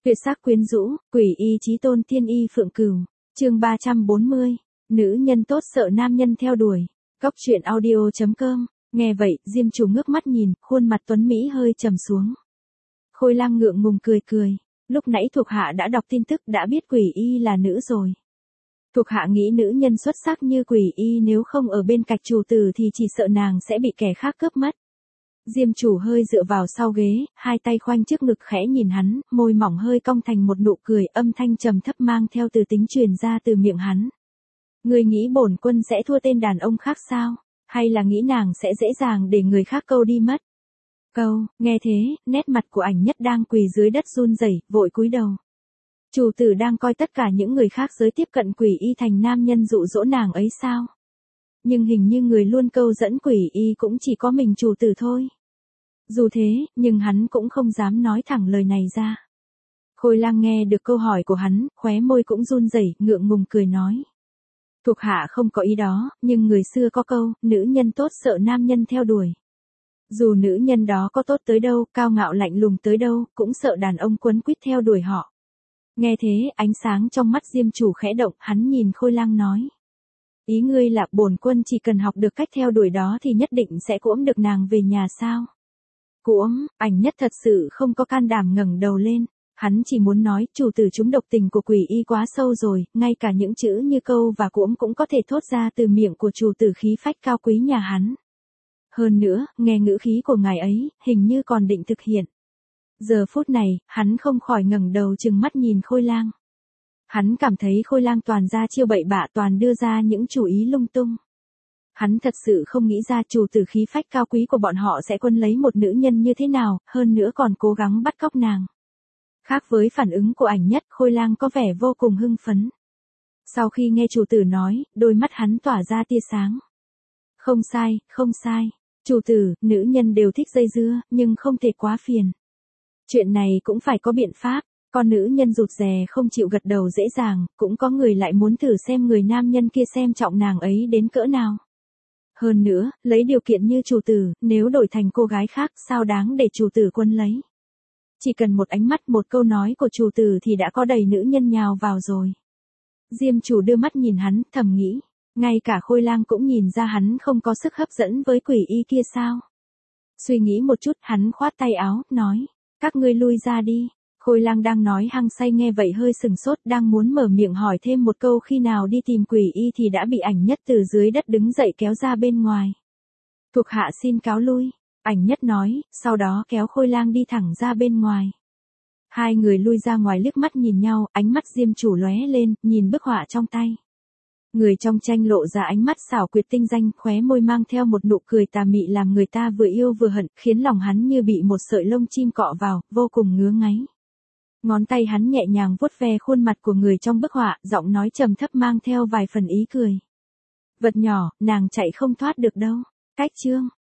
Tuyệt sắc quyến rũ, quỷ y chí tôn thiên y phượng cửu. Chương 340. Nữ nhân tốt sợ nam nhân theo đuổi. Cóc truyện audio.com. Nghe vậy, Diêm Chủ ngước mắt nhìn, khuôn mặt tuấn mỹ hơi trầm xuống. Khôi Lang ngượng ngùng cười cười. Lúc nãy thuộc hạ đã đọc tin tức đã biết quỷ y là nữ rồi. Thuộc hạ nghĩ nữ nhân xuất sắc như quỷ y nếu không ở bên cạnh chủ tử thì chỉ sợ nàng sẽ bị kẻ khác cướp mất. Diêm Chủ hơi dựa vào sau ghế, hai tay khoanh trước ngực khẽ nhìn hắn, môi mỏng hơi cong thành một nụ cười, âm thanh trầm thấp mang theo từ tính truyền ra từ miệng hắn. Ngươi nghĩ bổn quân sẽ thua tên đàn ông khác sao? Hay là nghĩ nàng sẽ dễ dàng để người khác câu đi mất? Nghe thế, nét mặt của Ảnh Nhất đang quỳ dưới đất run rẩy, vội cúi đầu. Chủ tử đang coi tất cả những người khác giới tiếp cận quỷ y thành nam nhân dụ dỗ nàng ấy sao? Nhưng hình như người luôn câu dẫn quỷ y cũng chỉ có mình chủ tử thôi. Dù thế, nhưng hắn cũng không dám nói thẳng lời này ra. Khôi Lang nghe được câu hỏi của hắn, khóe môi cũng run rẩy, ngượng ngùng cười nói. Thuộc hạ không có ý đó, nhưng người xưa có câu, nữ nhân tốt sợ nam nhân theo đuổi. Dù nữ nhân đó có tốt tới đâu, cao ngạo lạnh lùng tới đâu, cũng sợ đàn ông quấn quýt theo đuổi họ. Nghe thế, ánh sáng trong mắt Diêm Chủ khẽ động, hắn nhìn Khôi Lang nói. Ý ngươi là bổn quân chỉ cần học được cách theo đuổi đó thì nhất định sẽ cuỗm được nàng về nhà sao? Cuỗm, Ảnh Nhất thật sự không có can đảm ngẩng đầu lên. Hắn chỉ muốn nói, chủ tử chúng độc tình của quỷ y quá sâu rồi, ngay cả những chữ như câu và cuỗm cũng có thể thốt ra từ miệng của chủ tử khí phách cao quý nhà hắn. Hơn nữa, nghe ngữ khí của ngài ấy, hình như còn định thực hiện. Giờ phút này, hắn không khỏi ngẩng đầu trừng mắt nhìn Khôi Lang. Hắn cảm thấy Khôi Lang toàn ra chiêu bậy bạ, toàn đưa ra những chủ ý lung tung. Hắn thật sự không nghĩ ra chủ tử khí phách cao quý của bọn họ sẽ quân lấy một nữ nhân như thế nào, hơn nữa còn cố gắng bắt cóc nàng. Khác với phản ứng của Ảnh Nhất, Khôi Lang có vẻ vô cùng hưng phấn. Sau khi nghe chủ tử nói, đôi mắt hắn tỏa ra tia sáng. Không sai. Chủ tử, nữ nhân đều thích dây dưa, nhưng không thể quá phiền. Chuyện này cũng phải có biện pháp. Con nữ nhân rụt rè không chịu gật đầu dễ dàng, cũng có người lại muốn thử xem người nam nhân kia xem trọng nàng ấy đến cỡ nào. Hơn nữa, lấy điều kiện như chủ tử, nếu đổi thành cô gái khác sao đáng để chủ tử quân lấy. Chỉ cần một ánh mắt một câu nói của chủ tử thì đã có đầy nữ nhân nhào vào rồi. Diêm Chủ đưa mắt nhìn hắn, thầm nghĩ. Ngay cả Khôi Lang cũng nhìn ra hắn không có sức hấp dẫn với quỷ y kia sao. Suy nghĩ một chút, hắn khoát tay áo, nói. Các ngươi lui ra đi. Khôi Lang đang nói hăng say nghe vậy hơi sừng sốt, đang muốn mở miệng hỏi thêm một câu khi nào đi tìm quỷ y thì đã bị Ảnh Nhất từ dưới đất đứng dậy kéo ra bên ngoài. Thuộc hạ xin cáo lui, Ảnh Nhất nói, sau đó kéo Khôi Lang đi thẳng ra bên ngoài. Hai người lui ra ngoài liếc mắt nhìn nhau, ánh mắt Diêm Chủ lóe lên, nhìn bức họa trong tay. Người trong tranh lộ ra ánh mắt xảo quyệt tinh danh, khóe môi mang theo một nụ cười tà mị làm người ta vừa yêu vừa hận, khiến lòng hắn như bị một sợi lông chim cọ vào, vô cùng ngứa ngáy. Ngón tay hắn nhẹ nhàng vuốt ve khuôn mặt của người trong bức họa, giọng nói trầm thấp mang theo vài phần ý cười. Vật nhỏ, nàng chạy không thoát được đâu. Cách chương.